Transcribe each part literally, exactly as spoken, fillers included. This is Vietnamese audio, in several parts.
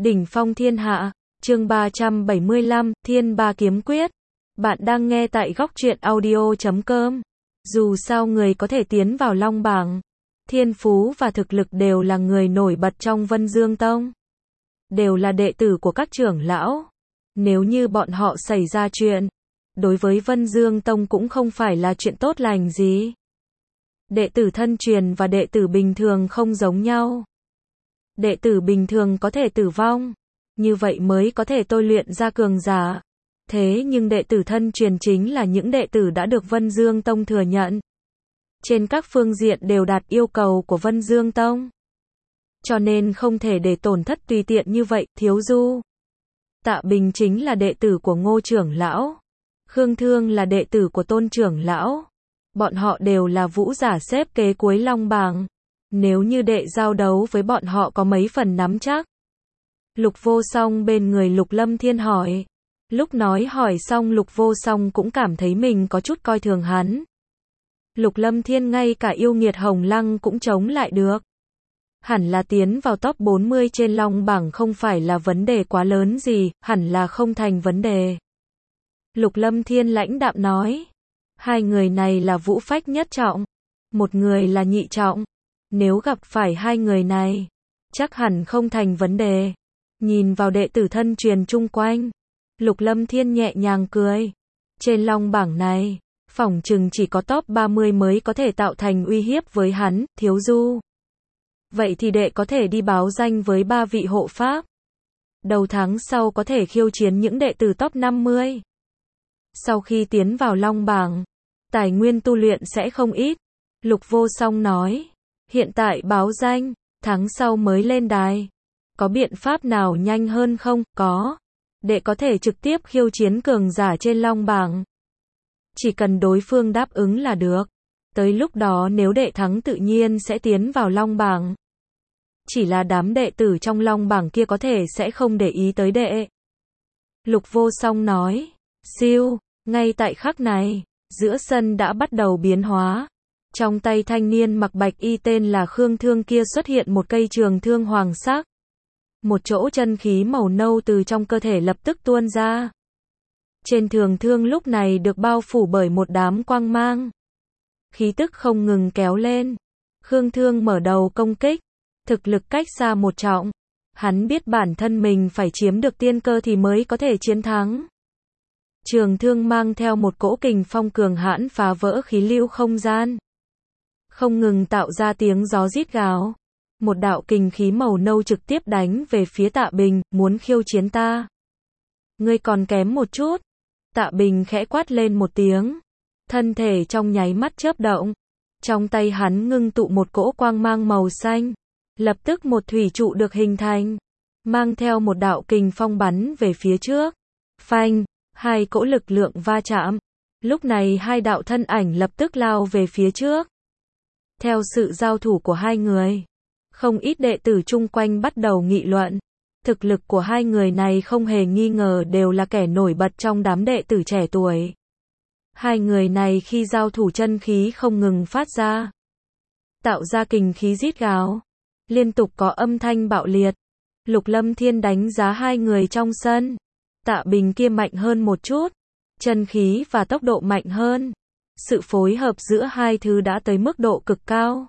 Đỉnh phong thiên hạ, chương ba trăm bảy mươi lăm, Thiên Ba Kiếm Quyết. Bạn đang nghe tại góc truyện audio chấm com. Dù sao người có thể tiến vào Long bảng, thiên phú và thực lực đều là người nổi bật trong Vân Dương Tông. Đều là đệ tử của các trưởng lão. Nếu như bọn họ xảy ra chuyện, đối với Vân Dương Tông cũng không phải là chuyện tốt lành gì. Đệ tử thân truyền và đệ tử bình thường không giống nhau. Đệ tử bình thường có thể tử vong, như vậy mới có thể tôi luyện ra cường giả. Thế nhưng đệ tử thân truyền chính là những đệ tử đã được Vân Dương Tông thừa nhận. Trên các phương diện đều đạt yêu cầu của Vân Dương Tông. Cho nên không thể để tổn thất tùy tiện như vậy. Thiếu Du, Tạ Bình chính là đệ tử của Ngô trưởng lão. Khương Thương là đệ tử của Tôn trưởng lão. Bọn họ đều là vũ giả xếp kế cuối Long bảng. Nếu như đệ giao đấu với bọn họ có mấy phần nắm chắc. Lục Vô Song bên người Lục Lâm Thiên hỏi. Lúc nói hỏi xong Lục Vô Song cũng cảm thấy mình có chút coi thường hắn. Lục Lâm Thiên ngay cả yêu nghiệt Hồng Lăng cũng chống lại được. Hẳn là tiến vào top bốn mươi trên Long bảng không phải là vấn đề quá lớn gì, hẳn là không thành vấn đề. Lục Lâm Thiên lãnh đạm nói. Hai người này là vũ phách nhất trọng. Một người là nhị trọng. Nếu gặp phải hai người này, chắc hẳn không thành vấn đề. Nhìn vào đệ tử thân truyền chung quanh, Lục Lâm Thiên nhẹ nhàng cười. Trên Long bảng này, phỏng chừng chỉ có top ba mươi mới có thể tạo thành uy hiếp với hắn. Thiếu Du, vậy thì đệ có thể đi báo danh với ba vị hộ pháp. Đầu tháng sau có thể khiêu chiến những đệ tử top năm mươi. Sau khi tiến vào Long bảng, tài nguyên tu luyện sẽ không ít. Lục Vô Song nói. Hiện tại báo danh, tháng sau mới lên đài. Có biện pháp nào nhanh hơn không? Có. Đệ có thể trực tiếp khiêu chiến cường giả trên Long bảng. Chỉ cần đối phương đáp ứng là được. Tới lúc đó nếu đệ thắng tự nhiên sẽ tiến vào Long bảng. Chỉ là đám đệ tử trong Long bảng kia có thể sẽ không để ý tới đệ. Lục Vô Song nói. Siêu, ngay tại khắc này, giữa sân đã bắt đầu biến hóa. Trong tay thanh niên mặc bạch y tên là Khương Thương kia xuất hiện một cây trường thương hoàng sắc. Một chỗ chân khí màu nâu từ trong cơ thể lập tức tuôn ra. Trên trường thương lúc này được bao phủ bởi một đám quang mang. Khí tức không ngừng kéo lên. Khương Thương mở đầu công kích. Thực lực cách xa một trọng. Hắn biết bản thân mình phải chiếm được tiên cơ thì mới có thể chiến thắng. Trường thương mang theo một cỗ kình phong cường hãn phá vỡ khí lưu không gian. Không ngừng tạo ra tiếng gió rít gào. Một đạo kình khí màu nâu trực tiếp đánh về phía Tạ Bình, muốn khiêu chiến ta. Ngươi còn kém một chút. Tạ Bình khẽ quát lên một tiếng. Thân thể trong nháy mắt chớp động. Trong tay hắn ngưng tụ một cỗ quang mang màu xanh. Lập tức một thủy trụ được hình thành. Mang theo một đạo kình phong bắn về phía trước. Phanh, hai cỗ lực lượng va chạm. Lúc này hai đạo thân ảnh lập tức lao về phía trước. Theo sự giao thủ của hai người, không ít đệ tử chung quanh bắt đầu nghị luận. Thực lực của hai người này không hề nghi ngờ đều là kẻ nổi bật trong đám đệ tử trẻ tuổi. Hai người này khi giao thủ chân khí không ngừng phát ra. Tạo ra kình khí rít gào. Liên tục có âm thanh bạo liệt. Lục Lâm Thiên đánh giá hai người trong sân. Tạ Bình kia mạnh hơn một chút. Chân khí và tốc độ mạnh hơn. Sự phối hợp giữa hai thứ đã tới mức độ cực cao.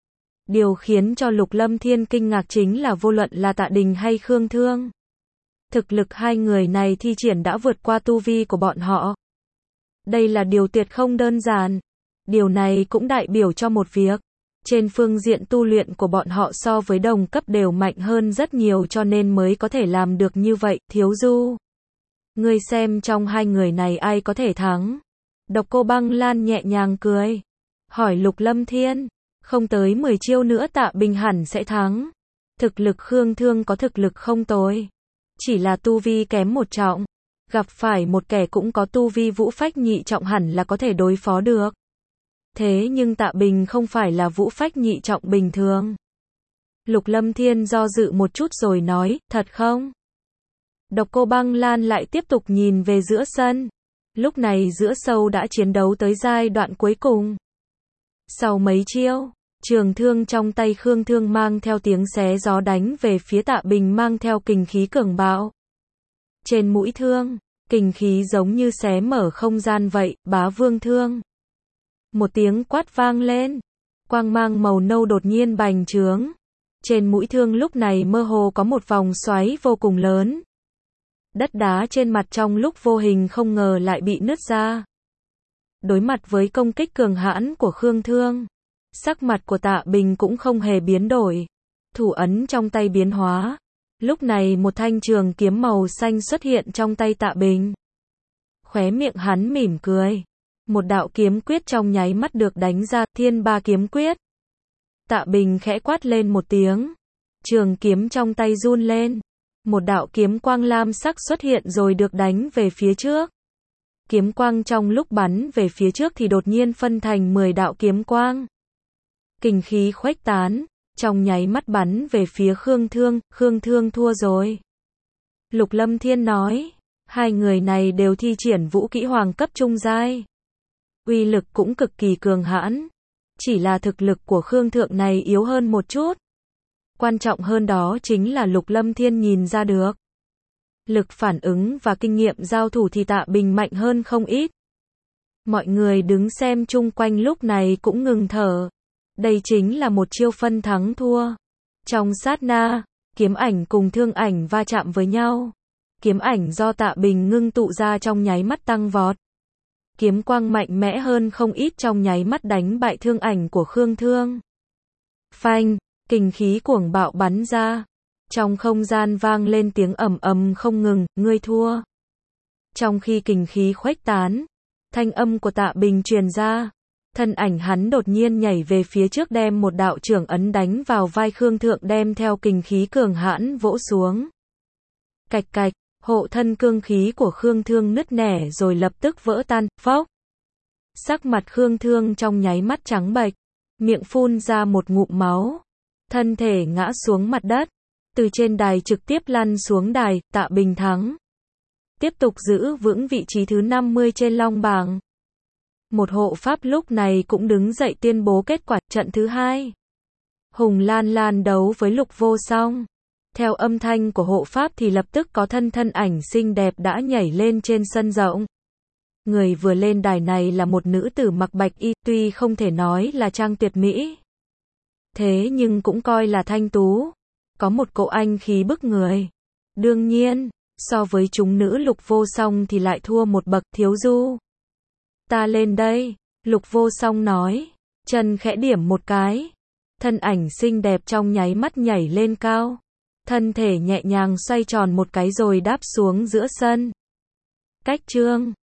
Điều khiến cho Lục Lâm Thiên kinh ngạc chính là vô luận là Tạ Đình hay Khương Thương. Thực lực hai người này thi triển đã vượt qua tu vi của bọn họ. Đây là điều tuyệt không đơn giản. Điều này cũng đại biểu cho một việc. Trên phương diện tu luyện của bọn họ so với đồng cấp đều mạnh hơn rất nhiều cho nên mới có thể làm được như vậy. Thiếu Du, ngươi xem trong hai người này ai có thể thắng? Độc Cô Băng Lan nhẹ nhàng cười. Hỏi Lục Lâm Thiên. Không tới mười chiêu nữa Tạ Bình hẳn sẽ thắng. Thực lực Khương Thương có thực lực không tồi. Chỉ là tu vi kém một trọng. Gặp phải một kẻ cũng có tu vi vũ phách nhị trọng hẳn là có thể đối phó được. Thế nhưng Tạ Bình không phải là vũ phách nhị trọng bình thường. Lục Lâm Thiên do dự một chút rồi nói, thật không? Độc Cô Băng Lan lại tiếp tục nhìn về giữa sân. Lúc này giữa sâu đã chiến đấu tới giai đoạn cuối cùng. Sau mấy chiêu, Trường thương trong tay Khương Thương mang theo tiếng xé gió đánh về phía Tạ Bình mang theo kình khí cường bạo. Trên mũi thương, kình khí giống như xé mở không gian vậy, Bá Vương thương. Một tiếng quát vang lên, quang mang màu nâu đột nhiên bành trướng. Trên mũi thương lúc này mơ hồ có một vòng xoáy vô cùng lớn. Đất đá trên mặt trong lúc vô hình không ngờ lại bị nứt ra. Đối mặt với công kích cường hãn của Khương Thương, sắc mặt của Tạ Bình cũng không hề biến đổi. Thủ ấn trong tay biến hóa. Lúc này một thanh trường kiếm màu xanh xuất hiện trong tay Tạ Bình. Khóe miệng hắn mỉm cười. Một đạo kiếm quyết trong nháy mắt được đánh ra, Thiên Ba kiếm quyết. Tạ Bình khẽ quát lên một tiếng. Trường kiếm trong tay run lên. Một đạo kiếm quang lam sắc xuất hiện rồi được đánh về phía trước. Kiếm quang trong lúc bắn về phía trước thì đột nhiên phân thành mười đạo kiếm quang. Kình khí khuếch tán, trong nháy mắt bắn về phía Khương Thương, Khương Thương thua rồi. Lục Lâm Thiên nói, hai người này đều thi triển vũ kỹ hoàng cấp trung giai. Uy lực cũng cực kỳ cường hãn. Chỉ là thực lực của Khương Thượng này yếu hơn một chút. Quan trọng hơn đó chính là Lục Lâm Thiên nhìn ra được. Lực phản ứng và kinh nghiệm giao thủ thì Tạ Bình mạnh hơn không ít. Mọi người đứng xem chung quanh lúc này cũng ngừng thở. Đây chính là một chiêu phân thắng thua. Trong sát na, kiếm ảnh cùng thương ảnh va chạm với nhau. Kiếm ảnh do Tạ Bình ngưng tụ ra trong nháy mắt tăng vọt. Kiếm quang mạnh mẽ hơn không ít trong nháy mắt đánh bại thương ảnh của Khương Thương. Phanh, kình khí cuồng bạo bắn ra. Trong không gian vang lên tiếng ầm ầm không ngừng, ngươi thua. Trong khi kình khí khuếch tán, thanh âm của Tạ Bình truyền ra. Thân ảnh hắn đột nhiên nhảy về phía trước đem một đạo trưởng ấn đánh vào vai Khương Thượng đem theo kình khí cường hãn vỗ xuống. Cạch cạch, hộ thân cương khí của Khương Thương nứt nẻ rồi lập tức vỡ tan, phốc. Sắc mặt Khương Thương trong nháy mắt trắng bệch, miệng phun ra một ngụm máu. Thân thể ngã xuống mặt đất, từ trên đài trực tiếp lăn xuống đài, Tạ Bình thắng. Tiếp tục giữ vững vị trí thứ năm mươi trên long bảng. Một hộ pháp lúc này cũng đứng dậy tuyên bố kết quả trận thứ hai. Hùng Lan Lan đấu với Lục Vô Song. Theo âm thanh của hộ pháp thì lập tức có thân thân ảnh xinh đẹp đã nhảy lên trên sân rộng. Người vừa lên đài này là một nữ tử mặc bạch y, tuy không thể nói là trang tuyệt mỹ. Thế nhưng cũng coi là thanh tú. Có một cỗ anh khí bức người. Đương nhiên, so với chúng nữ Lục Vô Song thì lại thua một bậc. Thiếu Du. Ta lên đây, Lục Vô Song nói. Chân khẽ điểm một cái. Thân ảnh xinh đẹp trong nháy mắt nhảy lên cao. Thân thể nhẹ nhàng xoay tròn một cái rồi đáp xuống giữa sân. Cách chương